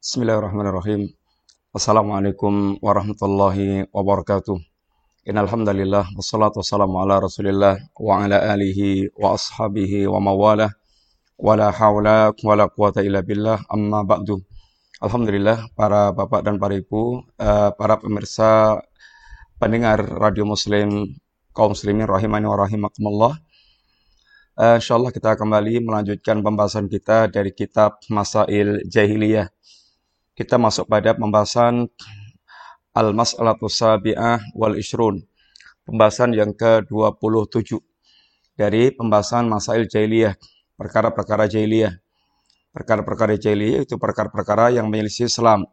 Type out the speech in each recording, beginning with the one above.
Bismillahirrahmanirrahim. Assalamualaikum warahmatullahi wabarakatuh. Innal hamdalillah wassalatu wassalamu ala Rasulillah wa ala alihi wa ashabihi wa mawalah wala haula wala quwata illa billah amma ba'du. Alhamdulillah para bapak dan para ibu, para pemirsa pendengar Radio Muslim kaum muslimin rahimani wa rahimakumullah. Insyaallah kita kembali melanjutkan pembahasan kita dari kitab Masail Jahiliyah. Kita masuk pada pembahasan Al-Mas'alatu Sabi'ah wal Ishrun. Pembahasan yang ke-27 dari pembahasan Masail Jahiliyah, perkara-perkara jahiliyah. Perkara-perkara jahiliyah itu perkara-perkara yang menyelisih Islam.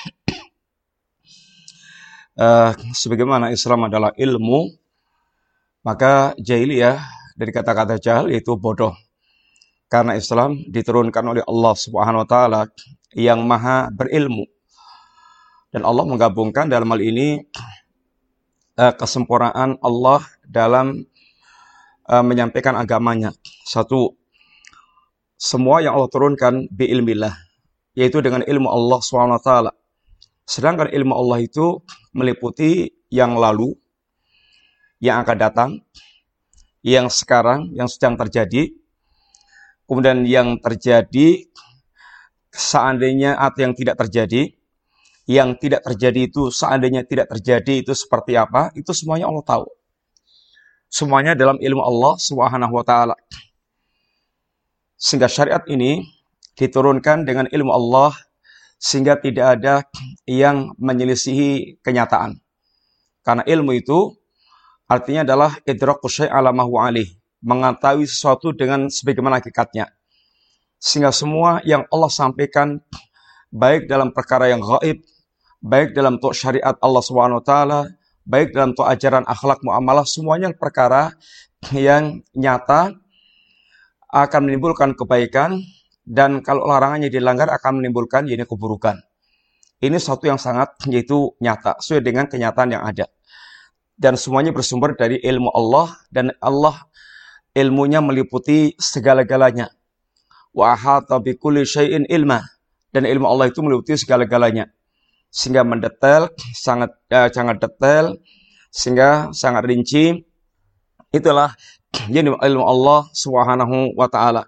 Sebagaimana Islam adalah ilmu, maka jahiliyah dari kata-kata jahil itu bodoh. Karena Islam diturunkan oleh Allah Subhanahu wa taala yang maha berilmu. Dan Allah menggabungkan dalam hal ini kesempurnaan Allah dalam menyampaikan agamanya. Satu, semua yang Allah turunkan bi'ilmillah, yaitu dengan ilmu Allah SWT. Sedangkan ilmu Allah itu meliputi yang lalu, yang akan datang, yang sekarang, yang sedang terjadi, kemudian yang terjadi seandainya atau yang tidak terjadi, yang tidak terjadi itu seandainya tidak terjadi itu seperti apa, itu semuanya Allah tahu. Semuanya dalam ilmu Allah Subhanahu wa taala. Sehingga syariat ini diturunkan dengan ilmu Allah sehingga tidak ada yang menyelisihi kenyataan. Karena ilmu itu artinya adalah idraku syai' ala ma huwa alih, mengetahui sesuatu dengan sebagaimana hakikatnya. Sehingga semua yang Allah sampaikan, baik dalam perkara yang gaib, baik dalam bentuk syariat Allah SWT, baik dalam bentuk ajaran akhlak muamalah, semuanya perkara yang nyata akan menimbulkan kebaikan, dan kalau larangannya dilanggar akan menimbulkan keburukan. Ini satu yang sangat yaitu nyata, sesuai dengan kenyataan yang ada. Dan semuanya bersumber dari ilmu Allah, dan Allah ilmunya meliputi segala-galanya. Wa ahata bi kulli syai'in ilma, dan ilmu Allah itu meliputi segala-galanya sehingga mendetail, sangat detail, sehingga sangat rinci. Itulah ilmu Allah Subhanahu wa taala.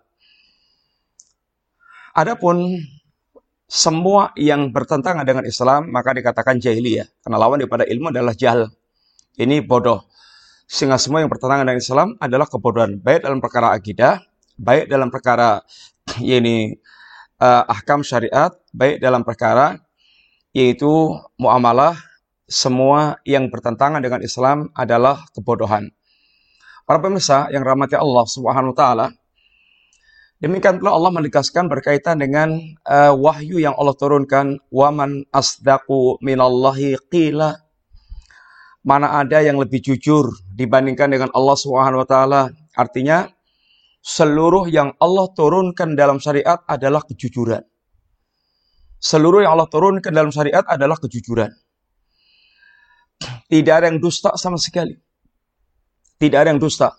Adapun semua yang bertentangan dengan Islam maka dikatakan jahiliyah, karena lawan daripada ilmu adalah jahil. Ini bodoh. Sehingga semua yang bertentangan dengan Islam adalah kebodohan, baik dalam perkara akidah, baik dalam perkara ahkam syariat, baik dalam perkara yaitu muamalah. Semua yang bertentangan dengan Islam adalah kebodohan. Para pemirsa yang rahmati Allah Subhanahu wa taala, demikian pula Allah menegaskan berkaitan dengan wahyu yang Allah turunkan, wa man asdaqu minallahi qila, mana ada yang lebih jujur dibandingkan dengan Allah Subhanahu wa taala. Artinya seluruh yang Allah turunkan dalam syariat adalah kejujuran. Seluruh yang Allah turunkan dalam syariat adalah kejujuran. Tidak ada yang dusta sama sekali. Tidak ada yang dusta.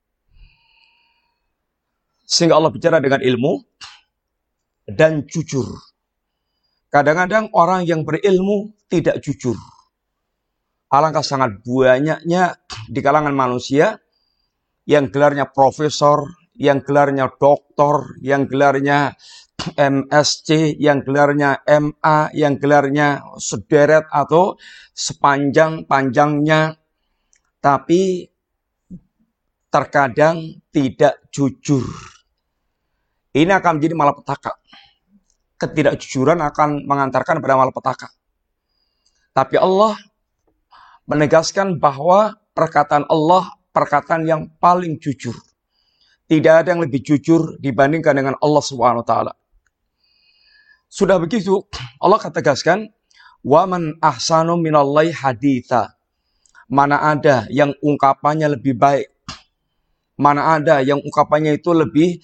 Sehingga Allah bicara dengan ilmu dan jujur. Kadang-kadang orang yang berilmu tidak jujur. Alangkah sangat banyaknya di kalangan manusia yang gelarnya profesor, yang gelarnya doktor, yang gelarnya MSc, yang gelarnya MA, yang gelarnya sederet atau sepanjang-panjangnya, tapi terkadang tidak jujur. Ini akan menjadi malapetaka. Ketidakjujuran akan mengantarkan pada malapetaka. Tapi Allah menegaskan bahwa perkataan Allah perkataan yang paling jujur. Tidak ada yang lebih jujur dibandingkan dengan Allah Subhanahu wa taala. Sudah begitu, Allah tegaskan, wa man ahsanu minallahi haditha. Mana ada yang ungkapannya lebih baik? Mana ada yang ungkapannya itu lebih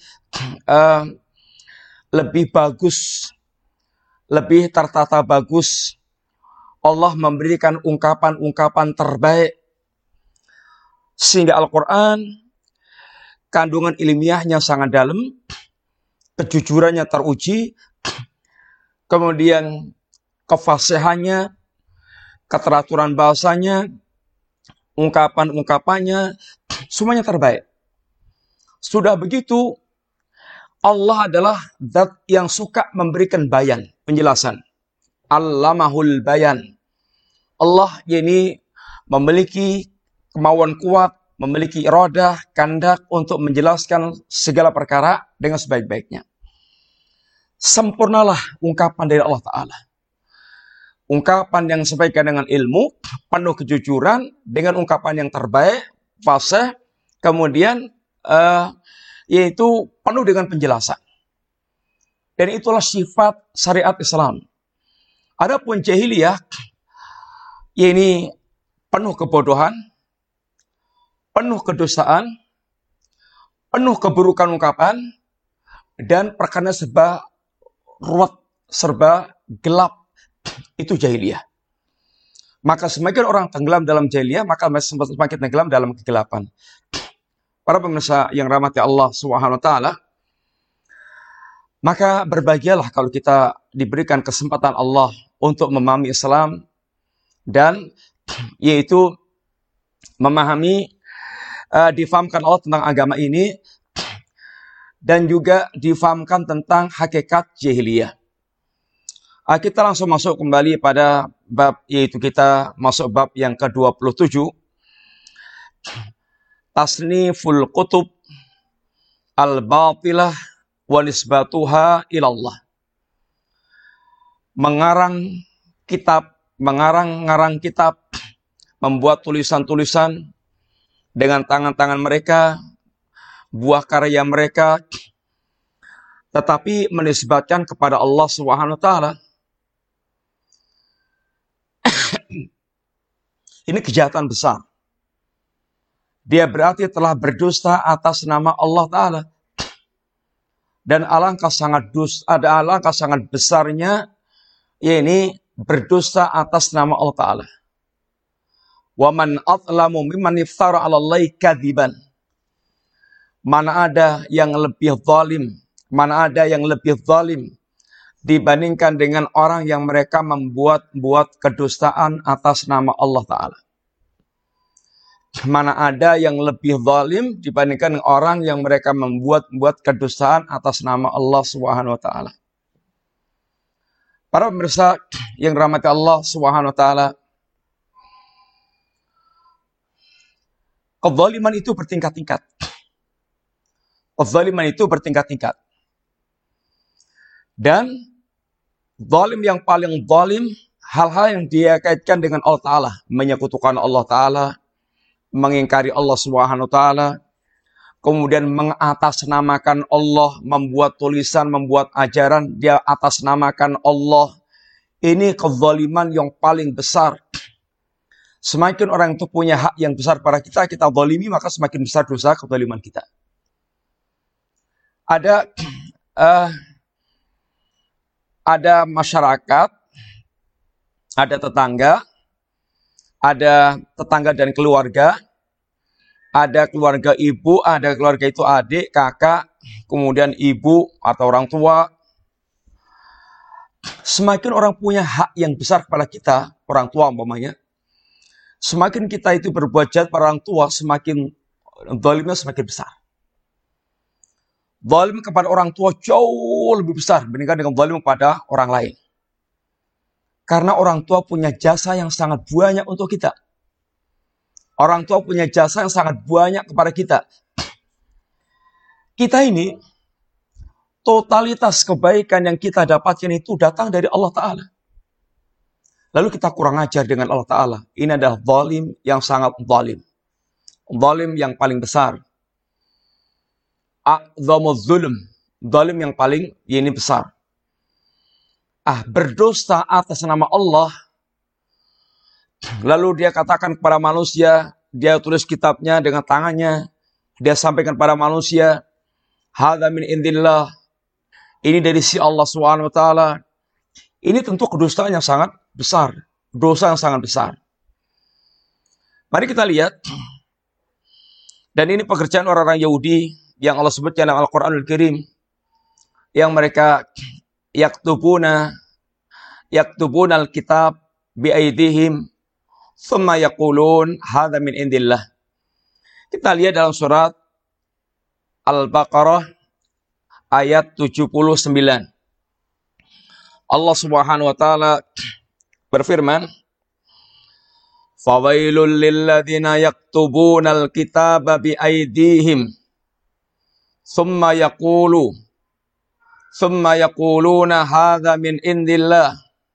bagus, lebih tertata bagus? Allah memberikan ungkapan-ungkapan terbaik. Sehingga Al-Quran kandungan ilmiahnya sangat dalam, kejujurannya teruji, kemudian kefasihannya, keteraturan bahasanya, ungkapan-ungkapannya, semuanya terbaik. Sudah begitu, Allah adalah zat yang suka memberikan bayan, penjelasan. Allamahul bayan. Allah ini memiliki kemauan kuat, memiliki iradah, kehendak untuk menjelaskan segala perkara dengan sebaik-baiknya. Sempurnalah ungkapan dari Allah Ta'ala. Ungkapan yang disampaikan dengan ilmu, penuh kejujuran, dengan ungkapan yang terbaik, fasih, kemudian yaitu penuh dengan penjelasan. Dan itulah sifat syariat Islam. Adapun jahiliyah, ini penuh kebodohan, penuh kedosaan, penuh keburukan ungkapan, dan perkara serba ruwet, serba gelap. Itu jahiliyah. Maka semakin orang tenggelam dalam jahiliyah, maka semakin tenggelam dalam kegelapan. Para pemirsa yang rahmati Allah Subhanahu wa taala, maka berbahagialah kalau kita diberikan kesempatan Allah untuk memahami Islam dan yaitu memahami difahamkan Allah tentang agama ini dan juga difahamkan tentang hakikat jahiliyah. Kita langsung masuk kembali pada bab, yaitu kita masuk bab yang ke-27. Tasniful kutub al-batilah wa nisbatuha ilallah. Mengarang kitab, membuat tulisan-tulisan dengan tangan-tangan mereka, buah karya mereka, tetapi menisbatkan kepada Allah Subhanahu wa taala. Ini kejahatan besar. Dia berarti telah berdusta atas nama Allah Ta'ala. Dan alangkah sangat besarnya, yakni berdusta atas nama Allah Ta'ala. Wa man atlamu mimman iftara 'ala Allahi kadziban. Mana ada yang lebih zalim dibandingkan dengan orang yang mereka membuat kedustaan atas nama Allah Ta'ala. Mana ada yang lebih zalim dibandingkan dengan orang yang mereka membuat kedustaan atas nama Allah Subhanahu wa taala. Para pemirsa yang dirahmati Allah Subhanahu wa taala, kezaliman itu bertingkat-tingkat. Dan zalim yang paling zalim, hal-hal yang dia kaitkan dengan Allah Ta'ala, menyekutukan Allah Ta'ala, mengingkari Allah Subhanahu wa taala, kemudian mengatasnamakan Allah, membuat tulisan, membuat ajaran, dia atasnamakan Allah. Ini kezaliman yang paling besar. Semakin orang itu punya hak yang besar pada kita zalimi, maka semakin besar dosa kezaliman kita. Ada masyarakat, ada tetangga dan keluarga, ada keluarga ibu, ada keluarga itu adik, kakak, kemudian ibu atau orang tua. Semakin orang punya hak yang besar kepada kita, orang tua umpamanya, semakin kita itu berbuat jahat pada orang tua, semakin zalimnya semakin besar. Zalim kepada orang tua jauh lebih besar dibandingkan dengan zalim kepada orang lain. Karena orang tua punya jasa yang sangat banyak untuk kita. Orang tua punya jasa yang sangat banyak kepada kita. Kita ini, totalitas kebaikan yang kita dapatkan itu datang dari Allah Ta'ala. Lalu kita kurang ajar dengan Allah Ta'ala. Ini adalah zalim yang sangat zalim. Zalim yang paling besar. A'zamuz zulm. Zalim yang paling ini besar. Berdusta atas nama Allah. Lalu dia katakan kepada manusia, dia tulis kitabnya dengan tangannya, dia sampaikan kepada manusia, hadza min indillah. Ini dari si Allah Subhanahu wa taala. Ini tentu kedustaan yang sangat besar, dosa yang sangat besar. Mari kita lihat. Dan ini pekerjaan orang-orang Yahudi yang Allah sebutkan dalam Al-Qur'anul Karim, yang mereka yaktubuna yaktubunal kitab biaidihim thumma yaqulun hadza min indillah. Kita lihat dalam surat Al-Baqarah ayat 79. Allah Subhanahu wa taala berfirman, "Fawailul lilladzina yaktubunal kitaba biaidihim thumma yaquluna hadza min indillah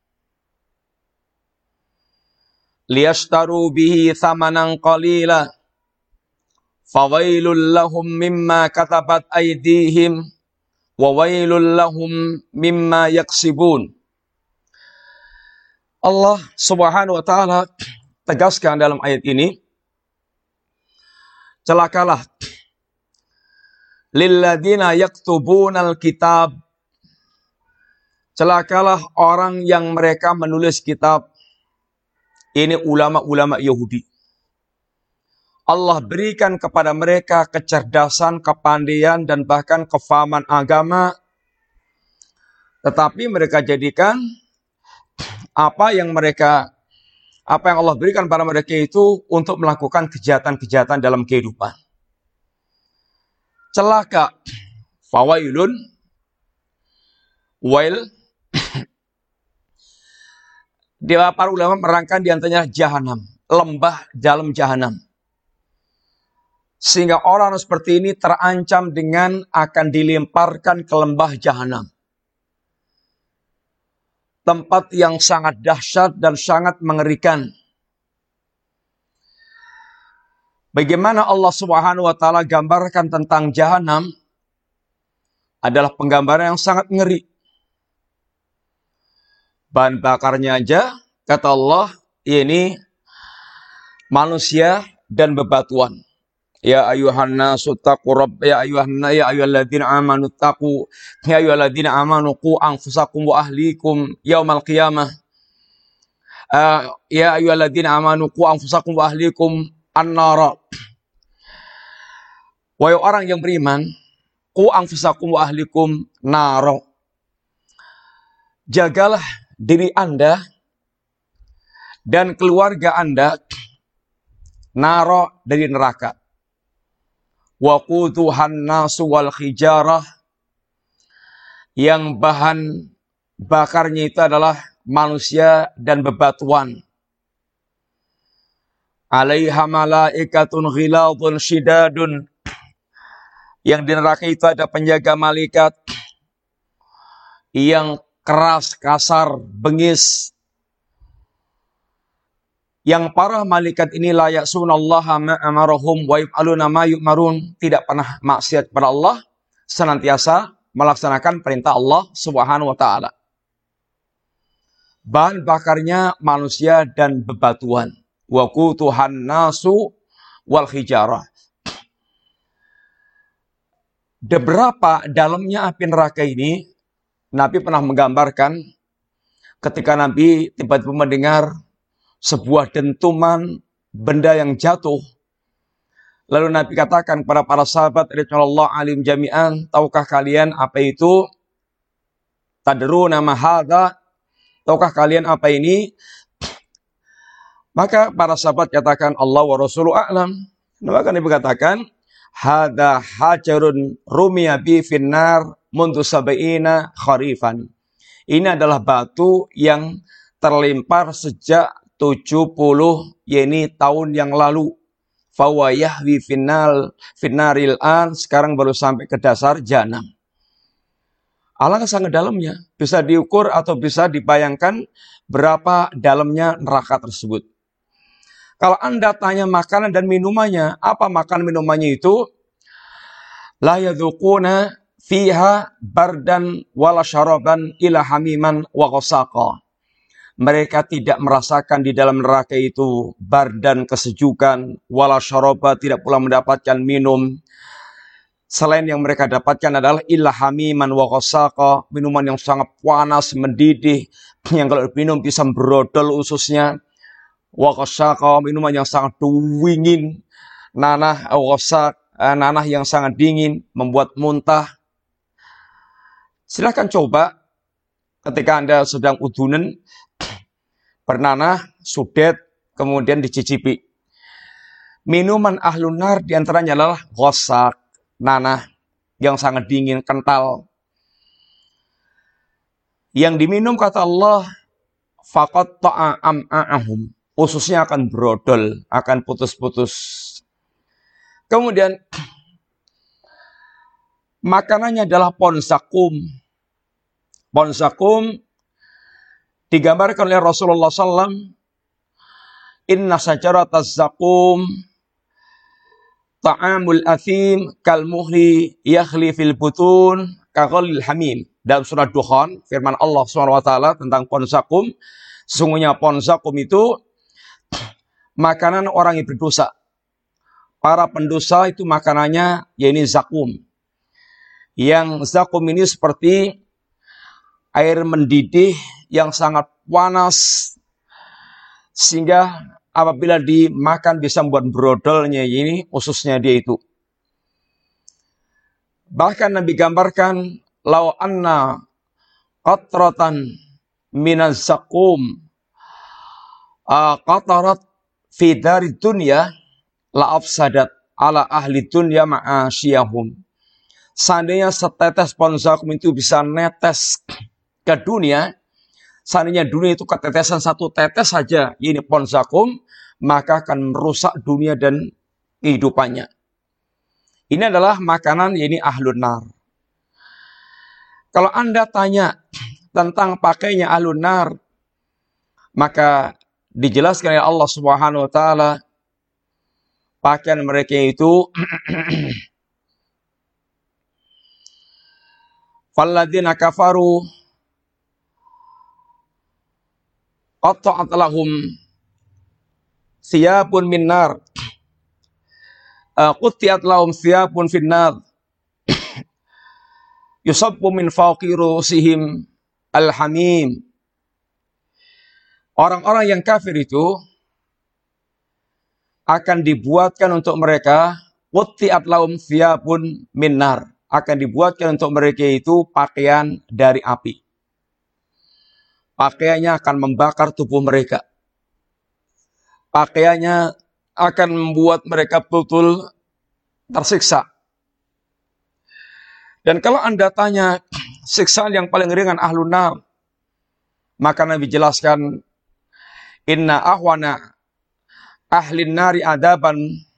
liyashtaru bihi thamanan qalila fawailul lahum mimma katabat aydihim wa wailul lahum mimma yaksibun." Allah Subhanahu wa taala tegaskan dalam ayat ini, celakalah lilladzina yaktubunal kitab, celakalah orang yang mereka menulis kitab. Ini ulama-ulama Yahudi. Allah berikan kepada mereka kecerdasan, kepandaian, dan bahkan kefahaman agama. Tetapi mereka jadikan apa yang Allah berikan pada mereka itu untuk melakukan kejahatan-kejahatan dalam kehidupan. Celaka, fawailun, wail. Para ulama merangkan di antaranya jahanam, lembah dalam jahanam. Sehingga orang seperti ini terancam dengan akan dilemparkan ke lembah jahanam. Tempat yang sangat dahsyat dan sangat mengerikan. Bagaimana Allah Subhanahu wa taala gambarkan tentang jahanam adalah penggambaran yang sangat ngeri. Bahan bakarnya aja, kata Allah, ini manusia dan bebatuan. Ya ayuhan nasu taqu rabb ya ayyuhalladzina amanu taqu ya ayyuhalladzina amanu qu anfusakum wa ahlikum yaumal qiyamah. Ya ayyuhalladzina amanu qu anfusakum wa ahlikum an-nara. Wahai orang yang beriman, qu anfusakum wa ahlikum nara. Jagalah diri Anda dan keluarga Anda nara dari neraka. Waquduhan nasu wal hijarah, yang bahan bakarnya itu adalah manusia dan bebatuan. Alaiha malaikatun ghiladun shidadun, yang di neraka itu ada penjaga malaikat yang keras, kasar, bengis. Yang para malaikat ini la ya'sunallaha ma amarahum wa yaf'aluna ma yu'marun, tidak pernah maksiat kepada Allah, senantiasa melaksanakan perintah Allah Subhanahu wa taala. Bahan bakarnya manusia dan bebatuan. Waqutuhan nasu wal hijarah. Berapa dalamnya api neraka ini? Nabi pernah menggambarkan ketika Nabi tiba-tiba mendengar sebuah dentuman benda yang jatuh. Lalu Nabi katakan kepada para sahabat radhiyallahu alim jami'an, tahukah kalian apa itu? Tadruna ma hadza? Tahukah kalian apa ini? Maka para sahabat katakan Allah wa rasuluhu a'lam. Maka Nabi katakan, hadza hajarun rumiya bi finnar mundu sab'ina kharifan. Ini adalah batu yang terlempar sejak 70 yaitu tahun yang lalu. Fawa yahwi finnaril an, sekarang baru sampai ke dasar jahanam. Alangkah sangat dalamnya, bisa diukur atau bisa dibayangkan berapa dalamnya neraka tersebut. Kalau Anda tanya makanan dan minumannya, apa makanan minumannya itu? La yadzuquna fiha bardan wala syaraban ila hamiman wa ghasaqa. Mereka tidak merasakan di dalam neraka itu bardan, kesejukan, wala syaraba, tidak pula mendapatkan minum. Selain yang mereka dapatkan adalah illa hamiman wa ghasaqa, minuman yang sangat panas, mendidih, yang kalau minum bisa brodol ususnya. Wa ghasaqa, minuman yang sangat dingin, nanah yang sangat dingin, membuat muntah. Silakan coba ketika Anda sedang udunen, bernanah, sudet, kemudian dicicipi. Minuman ahlun nar diantaranya adalah ghosak, nanah, yang sangat dingin, kental. Yang diminum kata Allah, faqat ta'am'a'ahum. Ususnya akan brodol, akan putus-putus. Kemudian, makanannya adalah ponsakum. Ponsakum digambarkan oleh Rasulullah SAW. Inna sajarataz zakum ta'amul athim kalmuhli yakhli fil butun kaghalil hamim. Dalam surah Dukhan, firman Allah SWT tentang pohon zakum. Sesungguhnya pohon zakum itu makanan orang yang berdosa. Para pendosa itu makanannya, yaitu zakum. Yang zakum ini seperti air mendidih yang sangat panas, sehingga apabila dimakan bisa membuat brodolnya ini, ususnya dia itu. Bahkan Nabi gambarkan, lau anna qatratan minaz zakum qatarat fi dari dunya la afsadat ala ahli dunya ma'asyiyahum. Seandainya setetes pohon zakum itu bisa netes ke dunia, seandainya dunia itu ketetesan satu tetes saja, ini pohon zakum, maka akan merusak dunia dan kehidupannya. Ini adalah makanan, ini ahlun nar. Kalau Anda tanya tentang pakainya ahlun nar, maka dijelaskan oleh Allah Subhanahu wa taala, pakaian mereka itu falladzina kafaru qatta'at lahum thiyabun min nar qutti'at lahum thiyabun fin nar yusabbu min fawqi rusihim al-hamim. Orang-orang yang kafir itu akan dibuatkan untuk mereka qutti'at lahum thiyabun min nar, akan dibuatkan untuk mereka itu pakaian dari api. Pakaiannya akan membakar tubuh mereka. Pakaiannya akan membuat mereka betul tersiksa. Dan kalau Anda tanya siksaan yang paling ringan ahlun nar, maka Nabi jelaskan, inna ahwana ahlin nari adaban,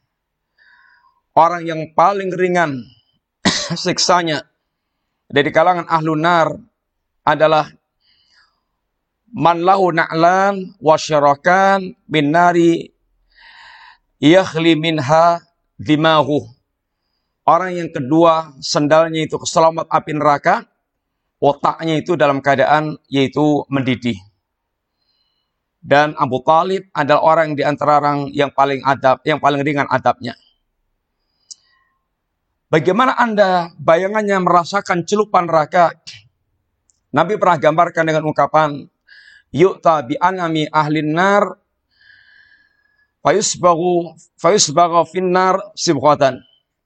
orang yang paling ringan siksanya dari kalangan ahlun nar adalah man lahu na'lan wa syarakan bin nari yakhli minha dimahu. Orang yang kedua, sendalnya itu keselamat api neraka, otaknya itu dalam keadaan yaitu mendidih. Dan Abu Talib adalah orang di antara orang yang paling adab, yang paling ringan adabnya. Bagaimana Anda bayangannya merasakan celupan neraka? Nabi pernah gambarkan dengan ungkapan, yu'ta bi anami ahlin nar fayusbaghu finnar sibghatan.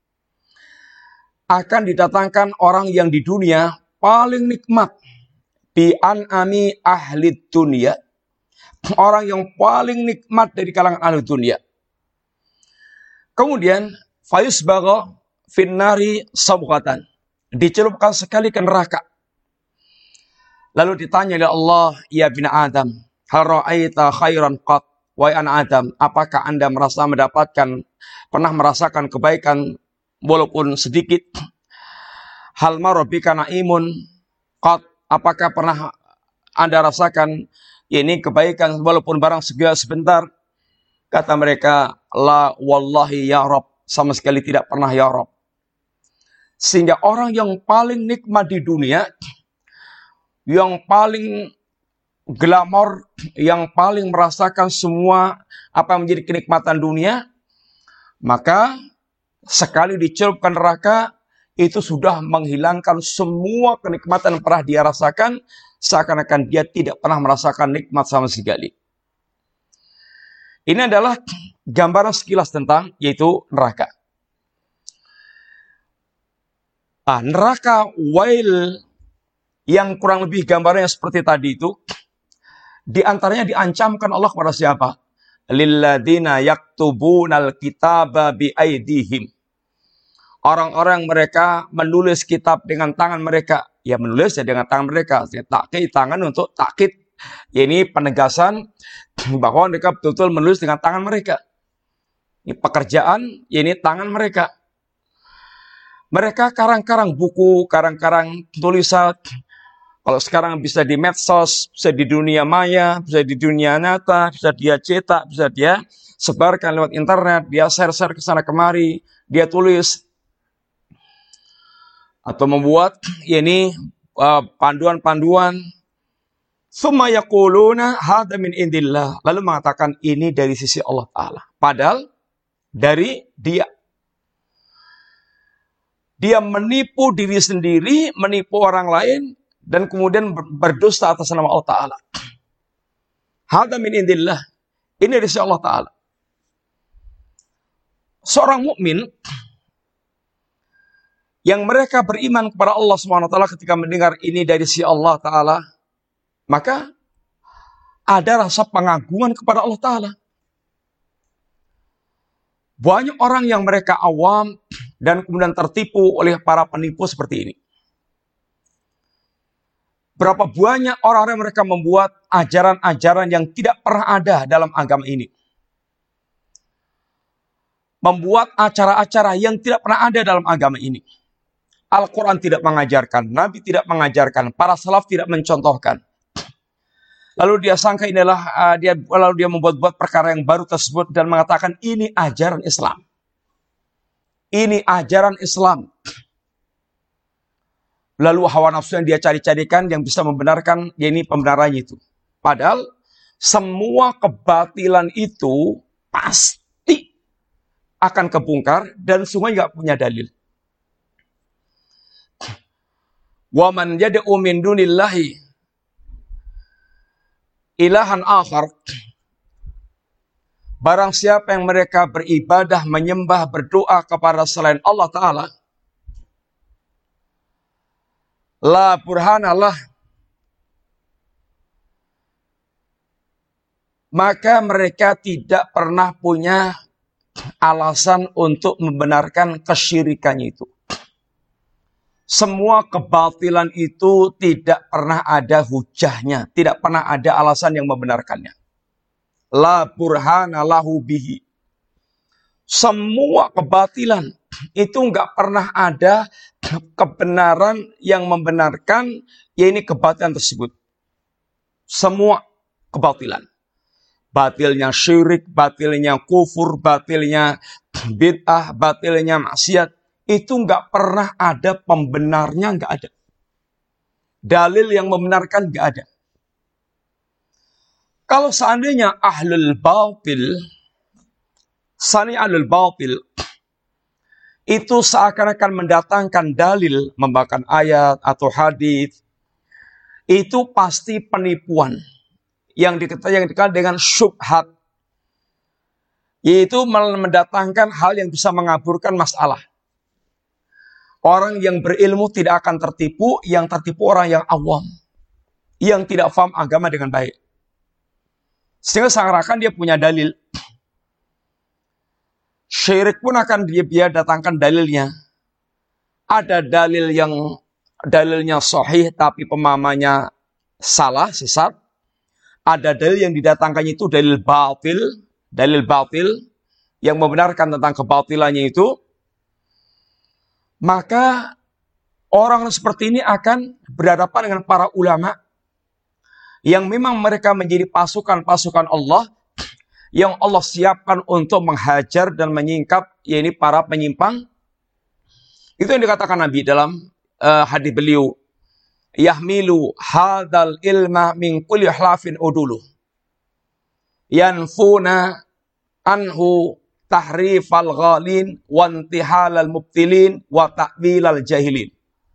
Akan didatangkan orang yang di dunia paling nikmat, bi anami ahli dunia, orang yang paling nikmat dari kalangan ahli dunia. Kemudian fayusbaghu finnari sabghatan, dicelupkan sekali ke neraka. Lalu ditanya oleh Allah, ya bin Adam, hal ra'aita khairan qat? Wahai anak Adam, apakah Anda pernah merasakan kebaikan walaupun sedikit? Hal marabika na'imun qat? Apakah pernah Anda rasakan ini kebaikan walaupun barang sebentar? Kata mereka, la wallahi ya Rabb, sama sekali tidak pernah ya Rabb. Sehingga orang yang paling nikmat di dunia, yang paling glamor, yang paling merasakan semua apa yang menjadi kenikmatan dunia, maka sekali dicelupkan neraka, itu sudah menghilangkan semua kenikmatan yang pernah dia rasakan, seakan-akan dia tidak pernah merasakan nikmat sama sekali. Ini adalah gambaran sekilas tentang yaitu neraka. Neraka wail yang kurang lebih gambarnya seperti tadi itu, di antaranya diancamkan Allah kepada siapa? Lilladzina yaktubunal kitaba biaidihim. Orang-orang mereka menulis kitab dengan tangan mereka. Ya menulis ya dengan tangan mereka. Takkid tangan untuk takkid. Ini penegasan bahwa mereka betul-betul menulis dengan tangan mereka. Ini pekerjaan, ini tangan mereka. Mereka karang-karang buku, karang-karang tulisan. Kalau sekarang bisa di medsos, bisa di dunia maya, bisa di dunia nyata, bisa dia cetak, bisa dia sebarkan lewat internet, dia share-share ke sana kemari, dia tulis atau membuat ini panduan-panduan. Tsumma yaquluna hadza min indillah, lalu mengatakan ini dari sisi Allah Ta'ala. Padahal dari dia. Dia menipu diri sendiri, menipu orang lain, dan kemudian berdusta atas nama Allah Ta'ala. Hadza min indillah. Ini dari sisi Allah Ta'ala. Seorang mukmin yang mereka beriman kepada Allah SWT ketika mendengar ini dari sisi Allah Ta'ala, maka ada rasa pengagungan kepada Allah Ta'ala. Banyak orang yang mereka awam dan kemudian tertipu oleh para penipu seperti ini. Berapa banyak orang-orang mereka membuat ajaran-ajaran yang tidak pernah ada dalam agama ini. Membuat acara-acara yang tidak pernah ada dalam agama ini. Al-Quran tidak mengajarkan, Nabi tidak mengajarkan, para salaf tidak mencontohkan. Lalu dia sangka inilah, lalu dia membuat-buat perkara yang baru tersebut dan mengatakan ini ajaran Islam. Ini ajaran Islam. Lalu hawa nafsu yang dia cari-carikan yang bisa membenarkan, ya ini pembenarannya itu. Padahal semua kebatilan itu pasti akan kebongkar dan semua nggak punya dalil. Wa man yad'u min dunillahi ilahan akhar. Barang siapa yang mereka beribadah, menyembah, berdoa kepada selain Allah Ta'ala, la burhanalah, maka mereka tidak pernah punya alasan untuk membenarkan kesyirikannya itu. Semua kebatilan itu tidak pernah ada hujahnya, tidak pernah ada alasan yang membenarkannya. La burhana lahu bihi. Semua kebatilan itu nggak pernah ada kebenaran yang membenarkan ya ini kebatilan tersebut. Semua kebatilan. Batilnya syirik, batilnya kufur, batilnya bid'ah, batilnya maksiat. Itu nggak pernah ada pembenarnya, nggak ada. Dalil yang membenarkan nggak ada. Kalau seandainya ahlul batil itu seakan-akan mendatangkan dalil, membawakan ayat atau hadis, itu pasti penipuan yang dikenal dengan syubhat, yaitu mendatangkan hal yang bisa mengaburkan masalah. Orang yang berilmu tidak akan tertipu, yang tertipu orang yang awam, yang tidak paham agama dengan baik. Sehingga seakan-akan dia punya dalil. Syirik pun akan dia datangkan dalilnya. Ada dalil yang dalilnya sahih tapi pemahamannya salah, sesat. Ada dalil yang didatangkannya itu dalil batil yang membenarkan tentang kebatilannya itu. Maka orang seperti ini akan berhadapan dengan para ulama yang memang mereka menjadi pasukan-pasukan Allah yang Allah siapkan untuk menghajar dan menyingkap yaitu para penyimpang. Itu yang dikatakan Nabi dalam hadis beliau, yahmilu hadzal ilma min kulli hlafin udulu yanfuna anhu tahrifal ghalin wa intihalal mubtilin wa ta'wilal jahilin.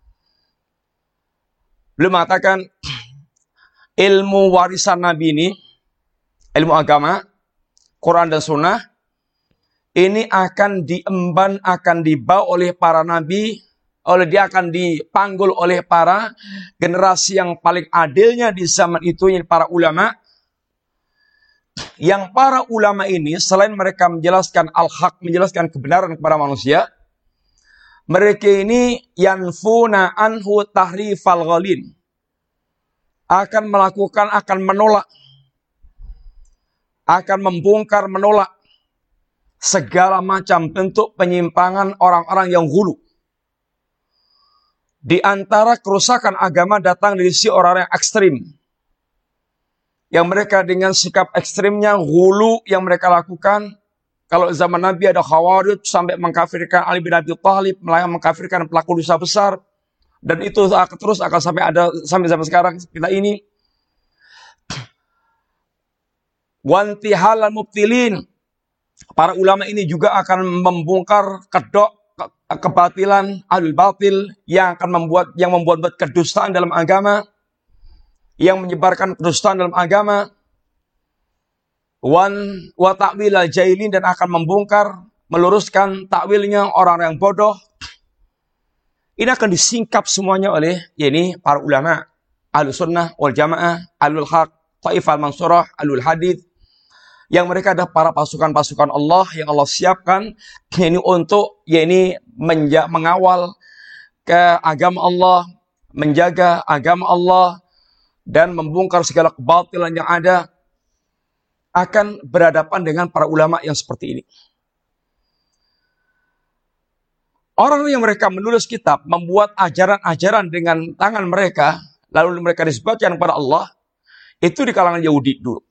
Beliau mengatakan ilmu warisan Nabi ini, ilmu agama, Quran dan Sunnah, ini akan diemban, akan dibawa oleh para nabi dia akan dipanggul oleh para generasi yang paling adilnya di zaman itu, yaitu para ulama. Yang para ulama ini selain mereka menjelaskan al-haq, menjelaskan kebenaran kepada manusia, mereka ini yanfuna anhu tahrifal ghalin, akan menolak, akan membongkar, menolak segala macam bentuk penyimpangan orang-orang yang ghulu. Di antara kerusakan agama datang dari sisi orang yang ekstrim, yang mereka dengan sikap ekstrimnya, ghulu yang mereka lakukan. Kalau zaman Nabi ada Khawarij sampai mengkafirkan Ali bin Abi Thalib, mengkafirkan pelaku dosa besar, dan itu terus akan sampai ada sampai zaman sekarang kita ini. Wantihal mubtilin, para ulama ini juga akan membongkar kedok kebatilan al batil yang akan membuat kedustaan dalam agama, yang menyebarkan kedustaan dalam agama. Wa ta'wil al-jailin, dan akan membongkar, meluruskan takwilnya orang yang bodoh. Ini akan disingkap semuanya oleh para ulama Ahlus Sunnah wal Jamaah, Ahlul Haq, Taifah al-Mansurah, Ahlul Hadith, yang mereka ada para pasukan-pasukan Allah yang Allah siapkan untuk mengawal ke agama Allah, menjaga agama Allah, dan membongkar segala kebatilan yang ada, akan berhadapan dengan para ulama yang seperti ini. Orang yang mereka menulis kitab, membuat ajaran-ajaran dengan tangan mereka, lalu mereka disebutkan kepada Allah, itu di kalangan Yahudi dulu.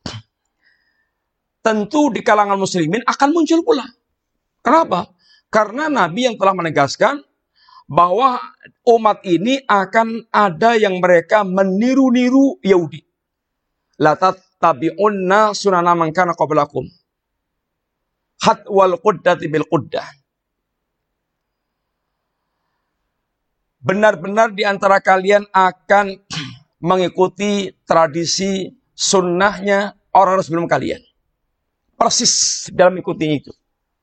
Tentu di kalangan muslimin akan muncul pula. Kenapa? Karena Nabi yang telah menegaskan bahwa umat ini akan ada yang mereka meniru-niru Yahudi. La tattabi'unna sunana man kana qablakum. Hatwal quddati bil quddah. Benar-benar di antara kalian akan mengikuti tradisi sunnahnya orang sebelum kalian. Persis dalam ikuti itu.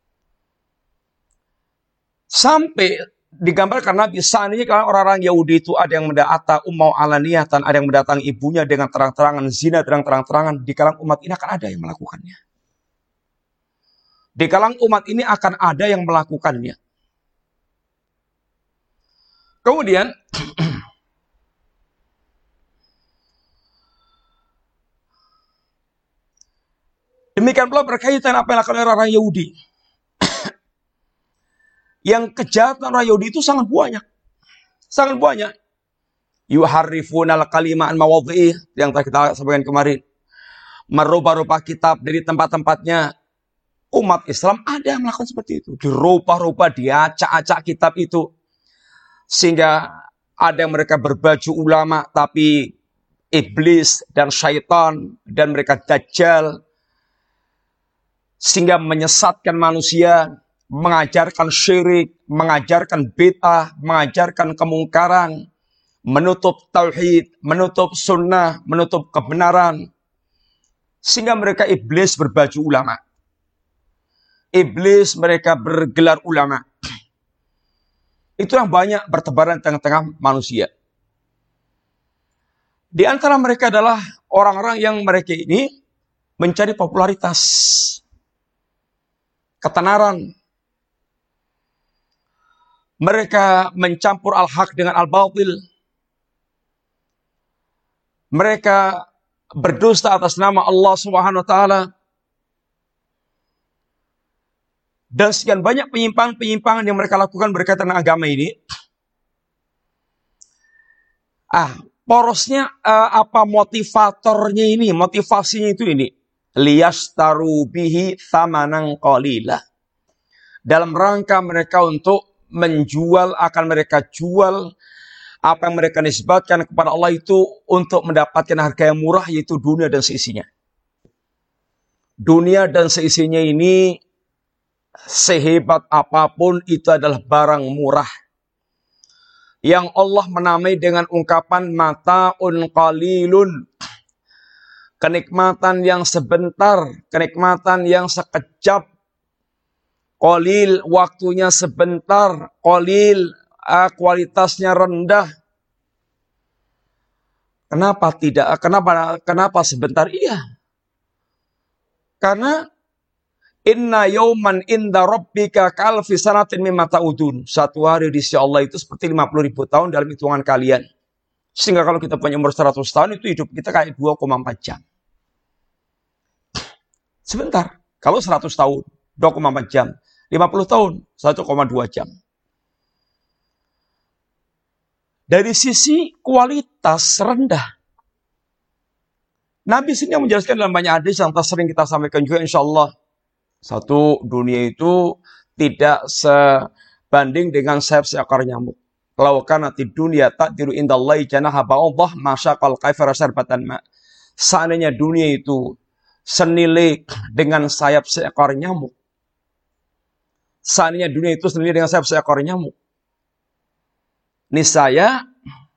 Sampai digambarkan Nabi, seandainya kalau orang-orang Yahudi itu ada yang menda'ata ummau alaniyatan, ada yang mendatangi ibunya dengan terang-terangan, zina dengan terang-terangan, di kalangan umat ini akan ada yang melakukannya. Di kalangan umat ini akan ada yang melakukannya. Kemudian, demikian pula berkaitan apa yang dilakukan oleh orang Yahudi. Yang kejahatan orang Yahudi itu sangat banyak. Sangat banyak. Yuharrifunal kalima an mawadhi'ih, yang telah kita sampaikan kemarin. Merubah-rubah kitab dari tempat-tempatnya. Umat Islam ada yang melakukan seperti itu. Dirubah-rubah, diacak-acak kitab itu. Sehingga ada yang mereka berbaju ulama, tapi iblis dan syaitan, dan mereka dajjal. Sehingga menyesatkan manusia, mengajarkan syirik, mengajarkan bid'ah, mengajarkan kemungkaran, menutup tauhid, menutup sunnah, menutup kebenaran. Sehingga mereka iblis berbaju ulama. Iblis mereka bergelar ulama. Itu yang banyak bertebaran di tengah-tengah manusia. Di antara mereka adalah orang-orang yang mereka ini mencari popularitas, ketenaran. Mereka mencampur al-haq dengan al-batil. Mereka berdusta atas nama Allah Subhanahu wa taala. Dan sekian banyak penyimpangan-penyimpangan yang mereka lakukan berkaitan dengan agama ini. Porosnya apa motivatornya ini? Motivasinya itu ini. Liyastaru bihi thamanan qalila. Dalam rangka mereka untuk menjual, akan mereka jual apa yang mereka nisbatkan kepada Allah itu untuk mendapatkan harga yang murah, yaitu dunia dan seisinya. Dunia dan seisinya ini sehebat apapun itu adalah barang murah yang Allah menamai dengan ungkapan mata'un qalilun, kenikmatan yang sebentar, kenikmatan yang sekejap. Qalil, waktunya sebentar. Qalil, kualitasnya rendah. Kenapa tidak? Kenapa sebentar? Iya. Karena inna yauman inda rabbika ka'alfi sanatin mimma ta'udun. Satu hari di sisi Allah itu seperti 50.000 tahun dalam hitungan kalian. Sehingga kalau kita punya umur 100 tahun, itu hidup kita kayak 2,4 jam. Sebentar. Kalau 100 tahun, 2,4 jam. 50 tahun, 1,2 jam. Dari sisi kualitas rendah. Nabi sini menjelaskan dalam banyak hadis yang sering kita sampaikan juga insya Allah. Satu, dunia itu tidak sebanding dengan sayap seekor nyamuk. Kalau kanati dunia takdiru indallahi janaha ba'udah masyaqal kaifara syarbatan ma. Seandainya dunia itu senilai dengan sayap seekor nyamuk. Seandainya dunia itu senilai dengan sayap seekor nyamuk. Niscaya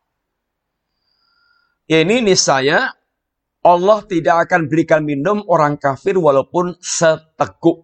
Allah tidak akan berikan minum orang kafir walaupun seteguk.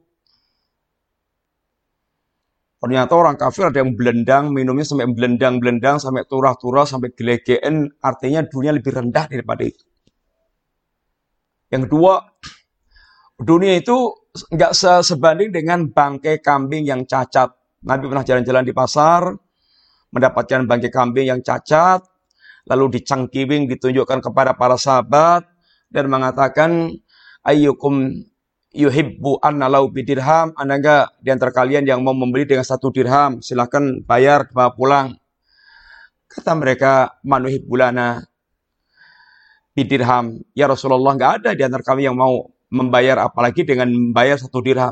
Ternyata orang kafir ada yang belendang, minumnya sampai belendang, sampai turah-turah, sampai gelegeen. Artinya dunia lebih rendah daripada itu. Yang kedua, dunia itu nggak sebanding dengan bangkai kambing yang cacat. Nabi pernah jalan-jalan di pasar, mendapatkan bangkai kambing yang cacat, lalu dicangkiwing, ditunjukkan kepada para sahabat, dan mengatakan, ayyukum yuhibbu anna lau bidirham, ada enggak di antara kalian yang mau membeli dengan 1 dirham, silakan bayar, bawa pulang. Kata mereka, manuhibbulana bidirham, ya Rasulullah, enggak ada di antara kami yang mau membayar, apalagi dengan membayar 1 dirham.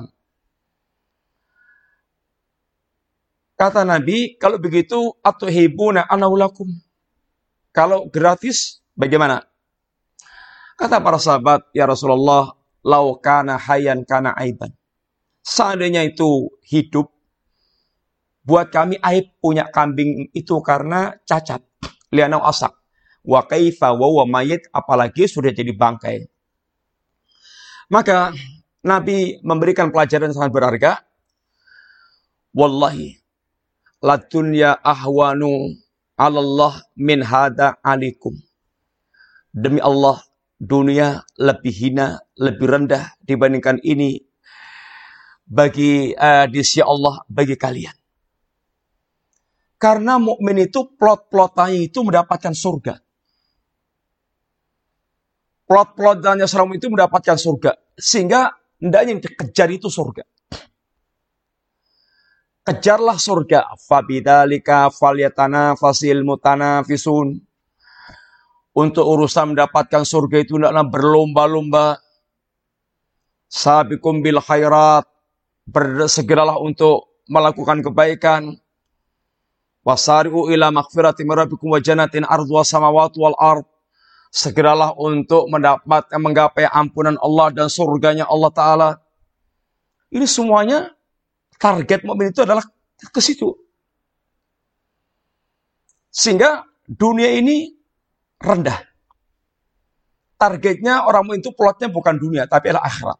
Kata Nabi, kalau begitu, atuhibuna anaulakum. Kalau gratis, bagaimana? Kata para sahabat, ya Rasulullah, lau kana hayyan kana aiban. Seandainya itu hidup, buat kami aib punya kambing itu karena cacat. Lianau asak. Wa kaifa wa mayit, apalagi sudah jadi bangkai. Maka, Nabi memberikan pelajaran yang sangat berharga. Wallahi, la dunya ahwanu alallah min hada alikum. Demi Allah, dunia lebih hina, lebih rendah dibandingkan ini bagi di sisi Allah bagi kalian. Karena mukmin itu plot-plotannya itu mendapatkan surga. Plot-plotannya seorang itu mendapatkan surga. Sehingga hendaknya yang dikejar itu surga. Kejarlah surga. Fabidzalika falyatanafasil mutanafisun. Untuk urusan mendapatkan surga itu hendaklah berlomba-lomba. Sabiqum bil khairat. Bersegeralah untuk melakukan kebaikan. Wasari'u ila maghfirati min rabbikum wa jannatin ardhuha samawati wal ard. Segeralah untuk menggapai ampunan Allah dan surganya Allah Ta'ala. Ini semuanya target mukmin itu adalah ke situ. Sehingga dunia ini rendah. Targetnya orang mukmin itu plotnya bukan dunia, tapi adalah akhirat.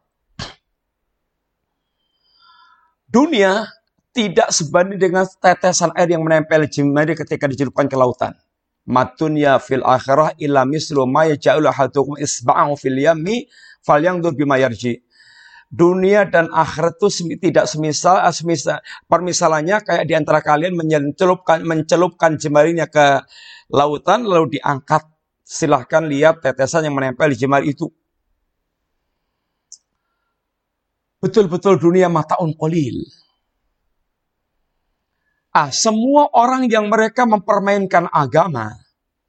Dunia tidak sebanding dengan tetesan air yang menempel jemari ketika dicelupkan ke lautan. Matunya fil akhirah illa mislu ma yaj'alu ahadukum isba'ahu fil yammi falyanzur bima yarji. Dunia dan akhirat itu tidak semisal, permisalannya kayak di antara kalian mencelupkan jemarinya ke lautan lalu diangkat. Silahkan lihat tetesan yang menempel di jemari itu. Betul-betul dunia mataun qalil. Semua orang yang mereka mempermainkan agama.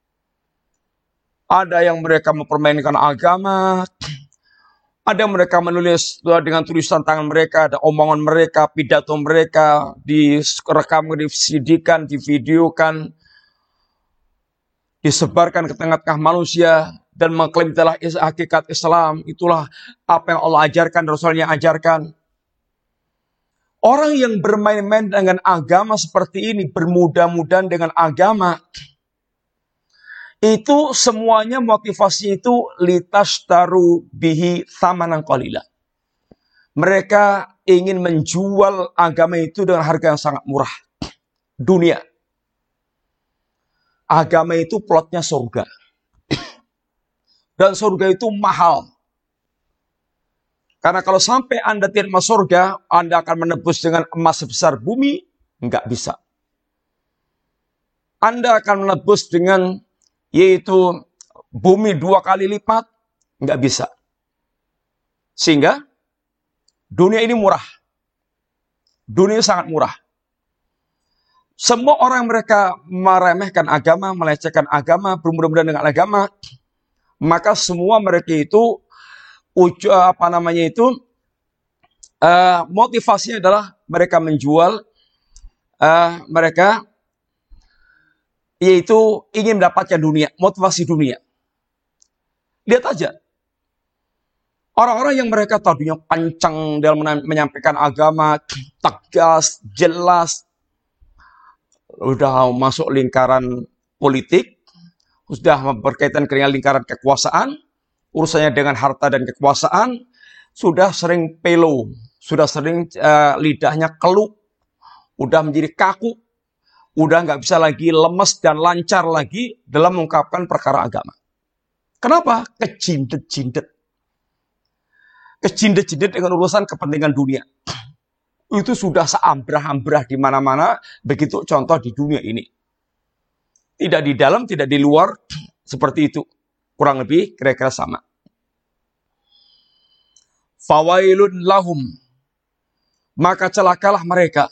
Ada yang mereka mempermainkan agama. Ada yang mereka menulis dengan tulisan tangan mereka. Ada omongan mereka, pidato mereka. Direkam, divideokan, divideokan. Disebarkan ke tengah-tengah manusia. Dan mengklaim telah hakikat Islam. Itulah apa yang Allah ajarkan, Rasulnya ajarkan. Orang yang bermain-main dengan agama seperti ini, bermudah-mudahan dengan agama, itu semuanya motivasi itu litashtaru bihi thamanan qalila. Mereka ingin menjual agama itu dengan harga yang sangat murah. Dunia. agama itu plotnya surga. Dan surga itu mahal. Karena kalau sampai Anda tidak masuk surga, Anda akan menebus dengan emas sebesar bumi, enggak bisa. Anda akan menebus dengan yaitu bumi 2 kali lipat, enggak bisa. Sehingga dunia ini murah. Dunia sangat murah. Semua orang mereka meremehkan agama, melecehkan agama, bermudah-mudahan dengan agama, maka semua mereka itu motivasinya adalah mereka menjual mereka yaitu ingin mendapatkan dunia, motivasi dunia. Lihat aja. Orang-orang yang mereka tadinya kencang dalam menyampaikan agama, tegas, jelas, udah masuk lingkaran politik, sudah berkaitan dengan lingkaran kekuasaan, urusannya dengan harta dan kekuasaan, sudah sering pelo, sudah sering lidahnya keluh, udah menjadi kaku, udah nggak bisa lagi lemes dan lancar lagi dalam mengungkapkan perkara agama. Kenapa? Kejindet-jindet. Kejindet-jindet dengan urusan kepentingan dunia. Itu sudah seambrah-ambrah di mana-mana, begitu contoh di dunia ini. Tidak di dalam, tidak di luar, seperti itu. Kurang lebih kira-kira sama. Fawailun lahum. Maka celakalah mereka.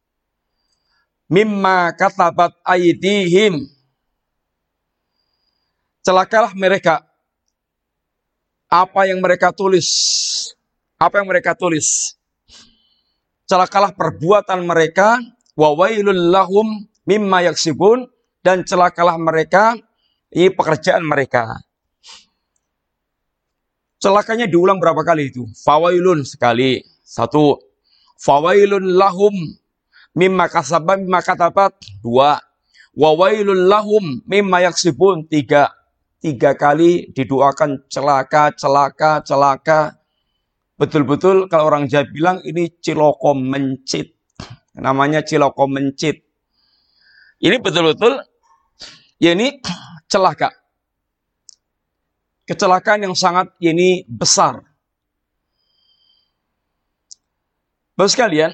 Mimma katabat aydihim. Celakalah mereka. Apa yang mereka tulis. Apa yang mereka tulis. Celakalah perbuatan mereka. Wa wailul lahum mimma yaksibun. Dan celakalah mereka. Ini pekerjaan mereka. Celakanya diulang berapa kali itu? Fawailun sekali. 1. Fawailun lahum mimma kasabah mimma katabat. 2. Wa wailul lahum mimma yaksibun. 3. 3 kali didoakan celaka, celaka, celaka. Betul-betul kalau orang Jawa bilang ini ciloko mencit. Namanya ciloko mencit. Ini betul-betul, ya ini celaka. Kecelakaan yang sangat ini besar. Bapak sekalian,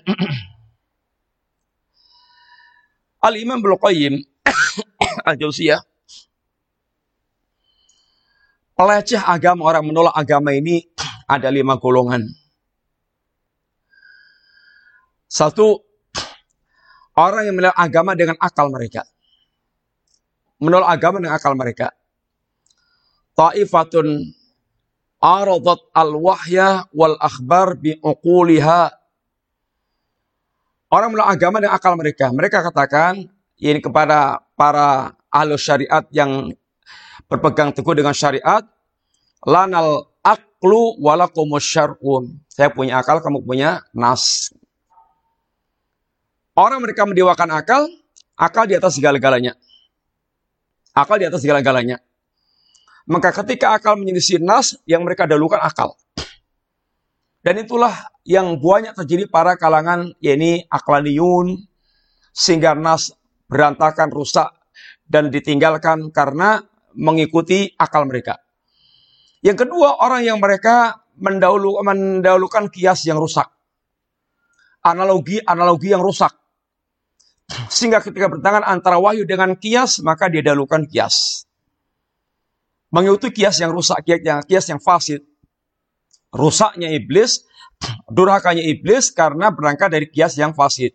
Al-Imam Ibnu Qayyim Al-Jauziyah, peleceh agama, orang menolak agama ini ada 5 golongan. 1, orang yang menolak agama dengan akal mereka. Menolak agama dengan akal mereka. Ta'ifatun aradat al-wahya wal akhbar bi'uquliha. Orang menolak agama dengan akal mereka. Mereka katakan ini kepada para ahli syariat yang berpegang teguh dengan syariat, lanal aqlu walakumus syar'un. Saya punya akal, kamu punya nas. Orang mereka mendewakan akal, akal di atas segala-galanya. Akal di atas segala-galanya. Maka ketika akal menyelisih nas, yang mereka dahulukan akal. Dan itulah yang banyak terjadi para kalangan, yakni aqlaniyun, sehingga nas berantakan, rusak, dan ditinggalkan karena mengikuti akal mereka. Yang kedua, orang yang mereka mendahulukan kias yang rusak. Analogi yang rusak. Sehingga ketika bertentangan antara wahyu dengan kias, maka dia dahulukan kias. Mengikuti kias yang rusak, kias yang fasid. Rusaknya iblis, durhakanya iblis karena berangkat dari kias yang fasid.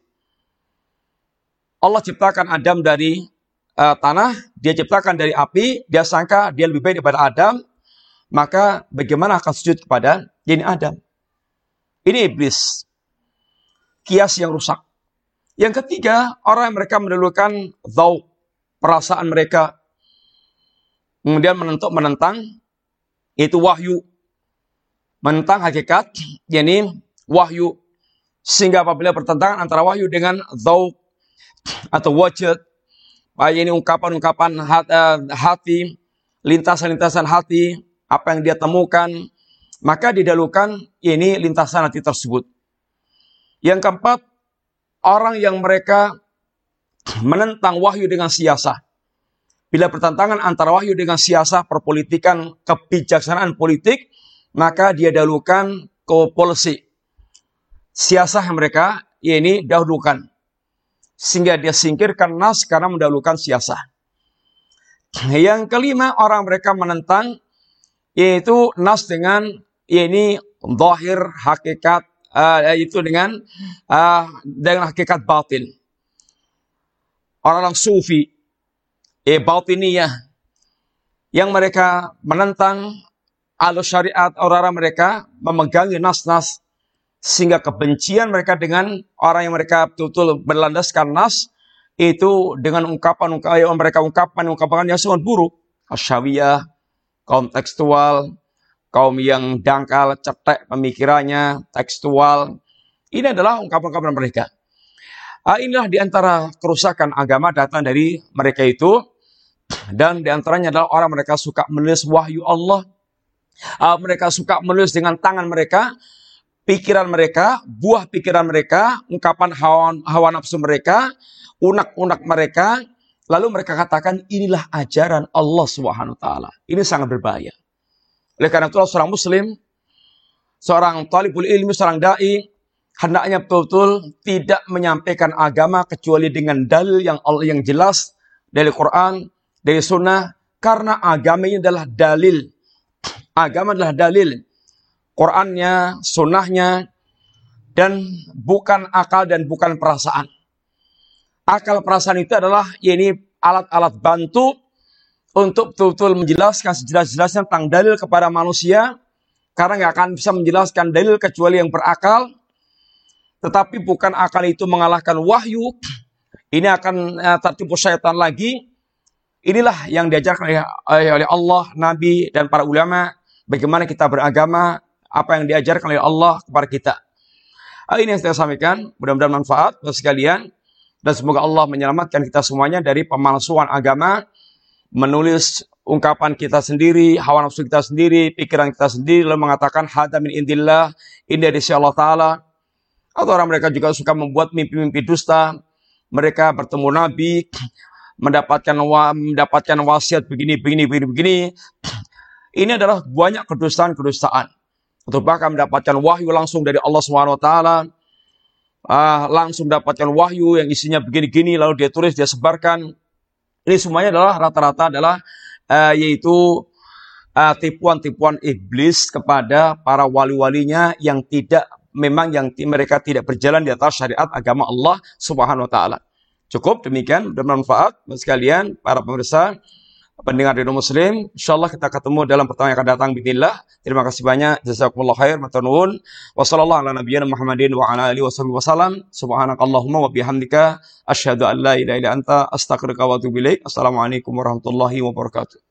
Allah ciptakan Adam dari tanah, dia ciptakan dari api, dia sangka dia lebih baik daripada Adam, maka bagaimana akan sujud kepada ini Adam? Ini iblis. Kias yang rusak. Yang ketiga, orang yang mereka mendahulukan dzauq, perasaan mereka, kemudian menentang itu wahyu, menentang hakikat, yakni wahyu, sehingga apabila pertentangan antara wahyu dengan dzauq atau wajad, ini ungkapan-ungkapan hati, lintasan-lintasan hati, apa yang dia temukan, maka didahulukan ini lintasan hati tersebut. Yang keempat, orang yang mereka menentang wahyu dengan siasah. Bila bertentangan antara wahyu dengan siasah perpolitikan, kebijaksanaan politik, maka dia dahulukan ke polisi. Siasah mereka, ini dahulukan. Sehingga dia singkirkan nas karena mendahulukan siasah. Yang kelima, orang mereka menentang, yaitu nas dengan, ini zahir, hakikat, yaitu dengan hakikat batin. Orang sufi, batiniyah, yang mereka menentang alus syariat, orang-orang mereka memegangi nas-nas, sehingga kebencian mereka dengan orang yang mereka betul-betul berlandaskan nas, itu dengan ungkapan yang mereka ungkapan yang sangat buruk. Asyawiyah, kaum tekstual, kaum yang dangkal, cetek pemikirannya, tekstual. Ini adalah ungkapan-ungkapan mereka. Inilah diantara kerusakan agama datang dari mereka itu. Dan diantaranya adalah orang mereka suka menulis wahyu Allah. Mereka suka menulis dengan tangan mereka, pikiran mereka, buah pikiran mereka, ungkapan hawa nafsu mereka, unak-unak mereka. Lalu mereka katakan inilah ajaran Allah Subhanahu wa taala. Ini sangat berbahaya. Oleh karena itulah seorang muslim, seorang talibul ilmi, seorang dai, hendaknya betul-betul tidak menyampaikan agama kecuali dengan dalil yang jelas dari Quran, dari Sunnah, karena agama ini adalah dalil. Agama adalah dalil. Qurannya, Sunnahnya, dan bukan akal dan bukan perasaan. Akal perasaan itu adalah ini alat-alat bantu untuk betul-betul menjelaskan sejelas-jelasnya tentang dalil kepada manusia, karena nggak akan bisa menjelaskan dalil kecuali yang berakal. Tetapi bukan akal itu mengalahkan wahyu. Ini akan tertipu syaitan lagi. Inilah yang diajarkan oleh Allah, Nabi, dan para ulama. Bagaimana kita beragama, apa yang diajarkan oleh Allah kepada kita. Ini yang saya sampaikan. Mudah-mudahan manfaat buat sekalian. Dan semoga Allah menyelamatkan kita semuanya dari pemalsuan agama. Menulis ungkapan kita sendiri, hawa nafsu kita sendiri, pikiran kita sendiri, lalu mengatakan hadza min indillah, ini dari Allah Ta'ala. Atau orang mereka juga suka membuat mimpi-mimpi dusta. Mereka bertemu Nabi, mendapatkan wasiat begini. Ini adalah banyak kedustaan. Atau bahkan mendapatkan wahyu langsung dari Allah SWT. Langsung mendapatkan wahyu yang isinya begini-gini, lalu dia tulis, dia sebarkan. Ini semuanya adalah rata-rata adalah yaitu tipuan-tipuan iblis kepada para wali-walinya yang mereka tidak berjalan di atas syariat agama Allah Subhanahu wa taala. Cukup demikian, bermanfaat bagi sekalian para pemirsa pendengar Radio Muslim. Insyaallah kita ketemu dalam pertemuan yang akan datang bismillah. Terima kasih banyak. Jazakumullah khair, matur nuwun. Wassallallahu ala nabiyyina Muhammadin wa ala alihi wasallam. Subhanakallahumma wa bihamdika asyhadu an la ilaha illa anta astaghfiruka wa atubu ilaik. Assalamualaikum warahmatullahi wabarakatuh.